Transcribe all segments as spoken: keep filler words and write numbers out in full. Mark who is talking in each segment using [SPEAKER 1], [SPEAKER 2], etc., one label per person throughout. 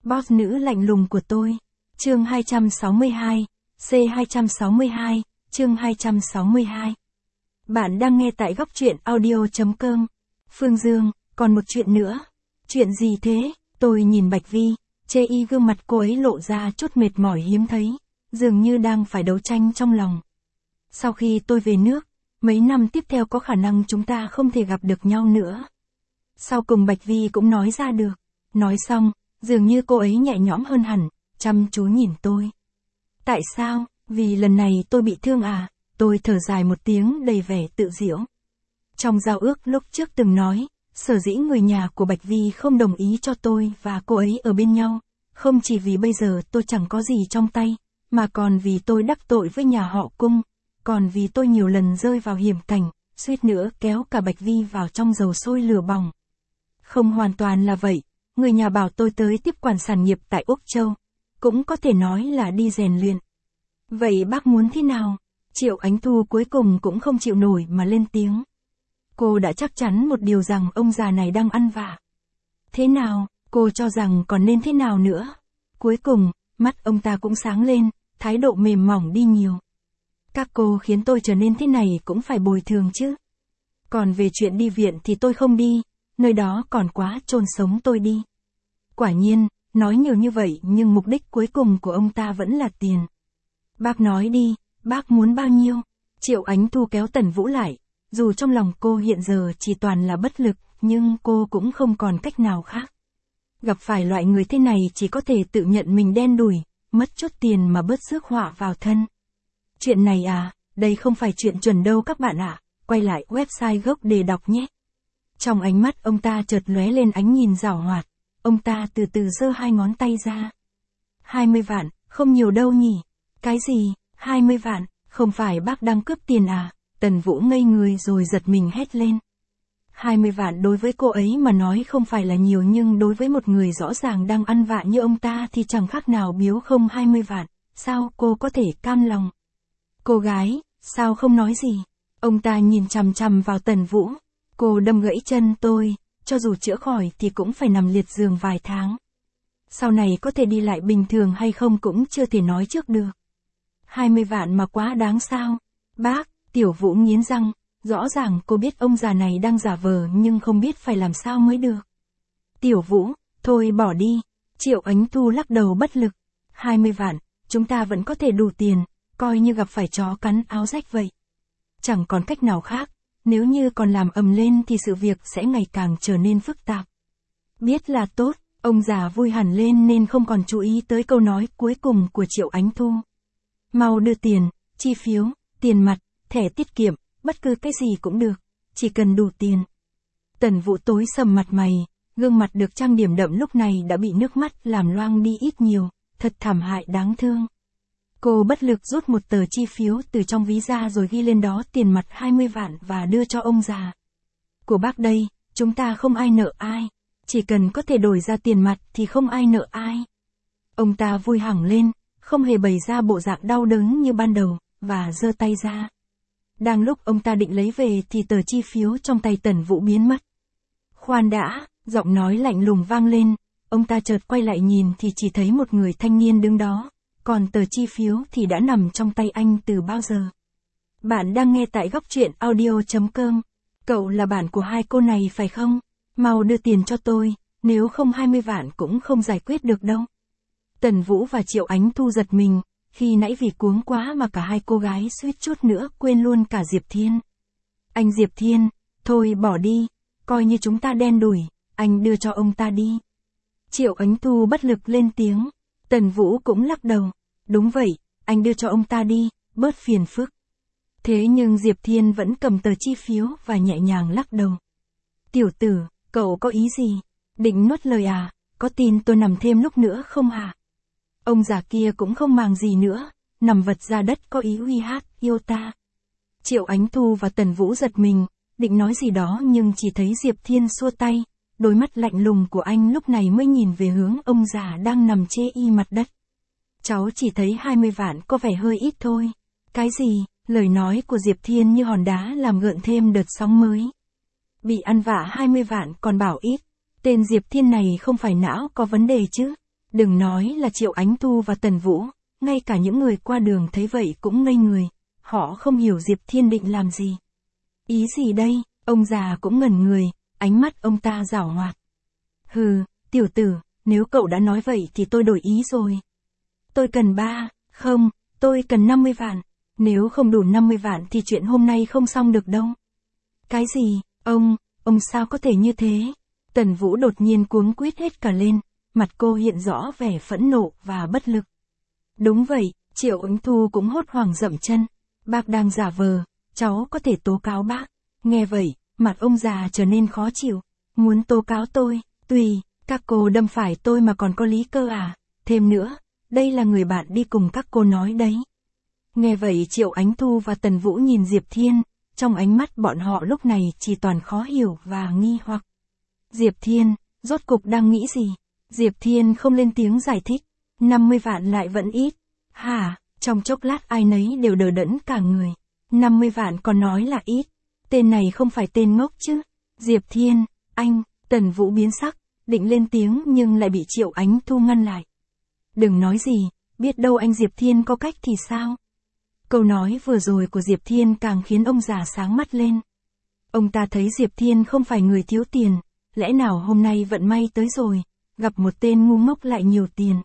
[SPEAKER 1] Boss nữ lạnh lùng của tôi. Chương hai trăm sáu mươi hai, C hai trăm sáu mươi hai, chương hai trăm sáu mươi hai. Bạn đang nghe tại góc truyện audio.com. Phương Dương, còn một chuyện nữa. Chuyện gì thế? Tôi nhìn Bạch Vi, chê y gương mặt cô ấy lộ ra chút mệt mỏi hiếm thấy, dường như đang phải đấu tranh trong lòng. Sau khi tôi về nước, mấy năm tiếp theo có khả năng chúng ta không thể gặp được nhau nữa. Sau cùng Bạch Vi cũng nói ra được. Nói xong, dường như cô ấy nhẹ nhõm hơn hẳn, chăm chú nhìn tôi. Tại sao? Vì lần này tôi bị thương à? Tôi thở dài một tiếng đầy vẻ tự giễu. Trong giao ước lúc trước từng nói, sở dĩ người nhà của Bạch Vi không đồng ý cho tôi và cô ấy ở bên nhau, không chỉ vì bây giờ tôi chẳng có gì trong tay, mà còn vì tôi đắc tội với nhà họ Cung, còn vì tôi nhiều lần rơi vào hiểm cảnh, suýt nữa kéo cả Bạch Vi vào trong dầu sôi lửa bỏng. Không hoàn toàn là vậy, người nhà bảo tôi tới tiếp quản sản nghiệp tại Úc Châu, cũng có thể nói là đi rèn luyện. Vậy bác muốn thế nào? Triệu Ánh Thu cuối cùng cũng không chịu nổi mà lên tiếng. Cô đã chắc chắn một điều rằng ông già này đang ăn vạ. Thế nào, cô cho rằng còn nên thế nào nữa? Cuối cùng, mắt ông ta cũng sáng lên, thái độ mềm mỏng đi nhiều. Các cô khiến tôi trở nên thế này cũng phải bồi thường chứ. Còn về chuyện đi viện thì tôi không đi, nơi đó còn quá chôn sống tôi đi. Quả nhiên, nói nhiều như vậy nhưng mục đích cuối cùng của ông ta vẫn là tiền. Bác nói đi, bác muốn bao nhiêu? Triệu Ánh Thu kéo Tần Vũ lại, dù trong lòng cô hiện giờ chỉ toàn là bất lực, nhưng cô cũng không còn cách nào khác. Gặp phải loại người thế này chỉ có thể tự nhận mình đen đủi, mất chút tiền mà bớt rước họa vào thân. Chuyện này à, đây không phải chuyện chuẩn đâu các bạn ạ, quay lại website gốc để đọc nhé. Trong ánh mắt ông ta chợt lóe lên ánh nhìn giảo hoạt, ông ta từ từ giơ hai ngón tay ra. hai mươi vạn, không nhiều đâu nhỉ? Cái gì, hai mươi vạn, không phải bác đang cướp tiền à? Tần Vũ ngây người rồi giật mình hét lên. hai mươi vạn đối với cô ấy mà nói không phải là nhiều, nhưng đối với một người rõ ràng đang ăn vạ như ông ta thì chẳng khác nào biếu không hai mươi vạn, sao cô có thể cam lòng? Cô gái, sao không nói gì? Ông ta nhìn chằm chằm vào Tần Vũ. Cô đâm gãy chân tôi, cho dù chữa khỏi thì cũng phải nằm liệt giường vài tháng. Sau này có thể đi lại bình thường hay không cũng chưa thể nói trước được. hai mươi vạn mà quá đáng sao? Bác, Tiểu Vũ nghiến răng, rõ ràng cô biết ông già này đang giả vờ nhưng không biết phải làm sao mới được. Tiểu Vũ, thôi bỏ đi. Triệu Ánh Thu lắc đầu bất lực. hai mươi vạn, chúng ta vẫn có thể đủ tiền, coi như gặp phải chó cắn áo rách vậy. Chẳng còn cách nào khác, nếu như còn làm ầm lên thì sự việc sẽ ngày càng trở nên phức tạp. Biết là tốt, ông già vui hẳn lên nên không còn chú ý tới câu nói cuối cùng của Triệu Ánh Thu. Mau đưa tiền, chi phiếu, tiền mặt, thẻ tiết kiệm, bất cứ cái gì cũng được, chỉ cần đủ tiền. Tần Vũ tối sầm mặt mày, gương mặt được trang điểm đậm lúc này đã bị nước mắt làm loang đi ít nhiều, thật thảm hại đáng thương. Cô bất lực rút một tờ chi phiếu từ trong ví ra rồi ghi lên đó tiền mặt hai mươi vạn và đưa cho ông già. Của bác đây, chúng ta không ai nợ ai, chỉ cần có thể đổi ra tiền mặt thì không ai nợ ai. Ông ta vui hẳn lên, không hề bày ra bộ dạng đau đớn như ban đầu, và giơ tay ra. Đang lúc ông ta định lấy về thì tờ chi phiếu trong tay Tần Vũ biến mất. Khoan đã, giọng nói lạnh lùng vang lên, ông ta chợt quay lại nhìn thì chỉ thấy một người thanh niên đứng đó, còn tờ chi phiếu thì đã nằm trong tay anh từ bao giờ. Bạn đang nghe tại góc truyện audio.com. Cậu là bạn của hai cô này phải không? Mau đưa tiền cho tôi, nếu không hai mươi vạn cũng không giải quyết được đâu. Tần Vũ và Triệu Ánh Thu giật mình, khi nãy vì cuống quá mà cả hai cô gái suýt chút nữa quên luôn cả Diệp Thiên. Anh Diệp Thiên, thôi bỏ đi, coi như chúng ta đen đủi, anh đưa cho ông ta đi. Triệu Ánh Thu bất lực lên tiếng, Tần Vũ cũng lắc đầu, đúng vậy, anh đưa cho ông ta đi, bớt phiền phức. Thế nhưng Diệp Thiên vẫn cầm tờ chi phiếu và nhẹ nhàng lắc đầu. Tiểu tử, cậu có ý gì? Định nuốt lời à? Có tin tôi nằm thêm lúc nữa không hả? Ông già kia cũng không màng gì nữa, nằm vật ra đất có ý uy hát, yêu ta. Triệu Ánh Thu và Tần Vũ giật mình, định nói gì đó nhưng chỉ thấy Diệp Thiên xua tay, đôi mắt lạnh lùng của anh lúc này mới nhìn về hướng ông già đang nằm chê y mặt đất. Cháu chỉ thấy hai mươi vạn có vẻ hơi ít thôi. Cái gì? Lời nói của Diệp Thiên như hòn đá làm gợn thêm đợt sóng mới. Bị ăn vạ hai mươi vạn còn bảo ít. Tên Diệp Thiên này không phải não có vấn đề chứ? Đừng nói là Triệu Ánh Thu và Tần Vũ, ngay cả những người qua đường thấy vậy cũng ngây người, họ không hiểu Diệp Thiên định làm gì. Ý gì đây? Ông già cũng ngẩn người, ánh mắt ông ta giảo hoạt. Hừ, tiểu tử, nếu cậu đã nói vậy thì tôi đổi ý rồi. Tôi cần ba, không, tôi cần năm mươi vạn. Nếu không đủ năm mươi vạn thì chuyện hôm nay không xong được đâu. Cái gì? Ông, ông sao có thể như thế? Tần Vũ đột nhiên cuống quýt hết cả lên, mặt cô hiện rõ vẻ phẫn nộ và bất lực. Đúng vậy, Triệu Ánh Thu cũng hốt hoảng dậm chân. Bác đang giả vờ, cháu có thể tố cáo bác. Nghe vậy, mặt ông già trở nên khó chịu. Muốn tố cáo tôi, tùy, các cô đâm phải tôi mà còn có lý cơ à? Thêm nữa, đây là người bạn đi cùng các cô nói đấy. Nghe vậy Triệu Ánh Thu và Tần Vũ nhìn Diệp Thiên, trong ánh mắt bọn họ lúc này chỉ toàn khó hiểu và nghi hoặc. Diệp Thiên, rốt cục đang nghĩ gì? Diệp Thiên không lên tiếng giải thích, năm mươi vạn lại vẫn ít. Hả, trong chốc lát ai nấy đều đờ đẫn cả người. năm mươi vạn còn nói là ít, tên này không phải tên ngốc chứ. Diệp Thiên, anh, Tần Vũ biến sắc, định lên tiếng nhưng lại bị Triệu Ánh Thu ngăn lại. Đừng nói gì, biết đâu anh Diệp Thiên có cách thì sao? Câu nói vừa rồi của Diệp Thiên càng khiến ông già sáng mắt lên. Ông ta thấy Diệp Thiên không phải người thiếu tiền, lẽ nào hôm nay vận may tới rồi, gặp một tên ngu ngốc lại nhiều tiền.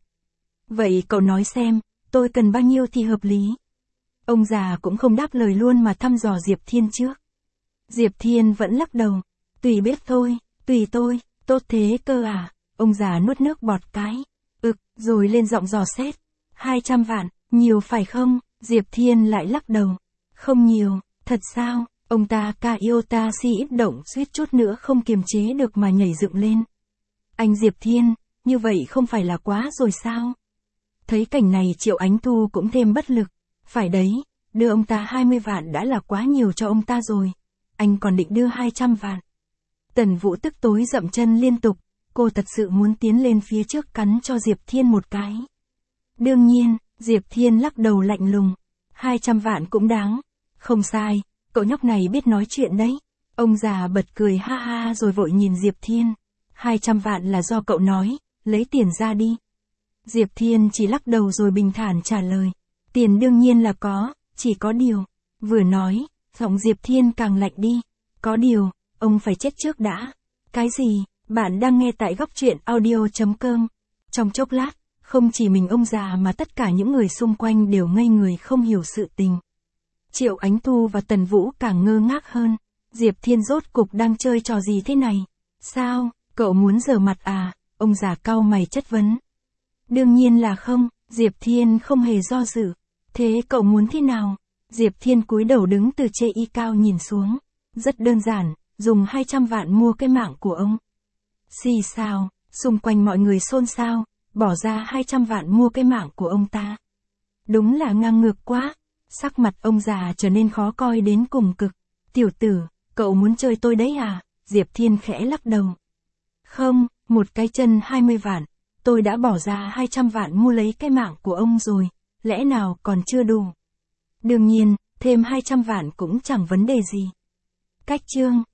[SPEAKER 1] Vậy cậu nói xem, tôi cần bao nhiêu thì hợp lý? Ông già cũng không đáp lời luôn mà thăm dò Diệp Thiên trước. Diệp Thiên vẫn lắc đầu, tùy biết thôi, tùy tôi, tốt thế cơ à? Ông già nuốt nước bọt cái, ực, rồi lên giọng dò xét. hai trăm vạn, nhiều phải không? Diệp Thiên lại lắc đầu. Không nhiều, thật sao? Ông ta ca yêu ta si ít động suýt chút nữa không kiềm chế được mà nhảy dựng lên. Anh Diệp Thiên, như vậy không phải là quá rồi sao? Thấy cảnh này Triệu Ánh Thu cũng thêm bất lực. Phải đấy, đưa ông ta hai mươi vạn đã là quá nhiều cho ông ta rồi. Anh còn định đưa hai trăm vạn. Tần Vũ tức tối dậm chân liên tục, cô thật sự muốn tiến lên phía trước cắn cho Diệp Thiên một cái. Đương nhiên, Diệp Thiên lắc đầu lạnh lùng. hai trăm vạn cũng đáng. Không sai, cậu nhóc này biết nói chuyện đấy. Ông già bật cười ha ha rồi vội nhìn Diệp Thiên. hai trăm vạn là do cậu nói, lấy tiền ra đi. Diệp Thiên chỉ lắc đầu rồi bình thản trả lời. Tiền đương nhiên là có, chỉ có điều. Vừa nói, giọng Diệp Thiên càng lạnh đi. Có điều, ông phải chết trước đã. Cái gì? Bạn đang nghe tại góc truyện audio chấm com. Trong chốc lát, không chỉ mình ông già mà tất cả những người xung quanh đều ngây người không hiểu sự tình. Triệu Ánh Thu và Tần Vũ càng ngơ ngác hơn. Diệp Thiên rốt cục đang chơi trò gì thế này? Sao, cậu muốn giở mặt à? Ông già cau mày chất vấn. Đương nhiên là không, Diệp Thiên không hề do dự. Thế cậu muốn thế nào? Diệp Thiên cúi đầu đứng từ chê y cao nhìn xuống. Rất đơn giản, dùng hai trăm vạn mua cái mạng của ông. Xì xào, xung quanh mọi người xôn xao, bỏ ra hai trăm vạn mua cái mạng của ông ta. Đúng là ngang ngược quá. Sắc mặt ông già trở nên khó coi đến cùng cực. Tiểu tử, cậu muốn chơi tôi đấy à? Diệp Thiên khẽ lắc đầu. Không, một cái chân hai mươi vạn. Tôi đã bỏ ra hai trăm vạn mua lấy cái mạng của ông rồi. Lẽ nào còn chưa đủ? Đương nhiên, thêm hai trăm vạn cũng chẳng vấn đề gì. Cách chương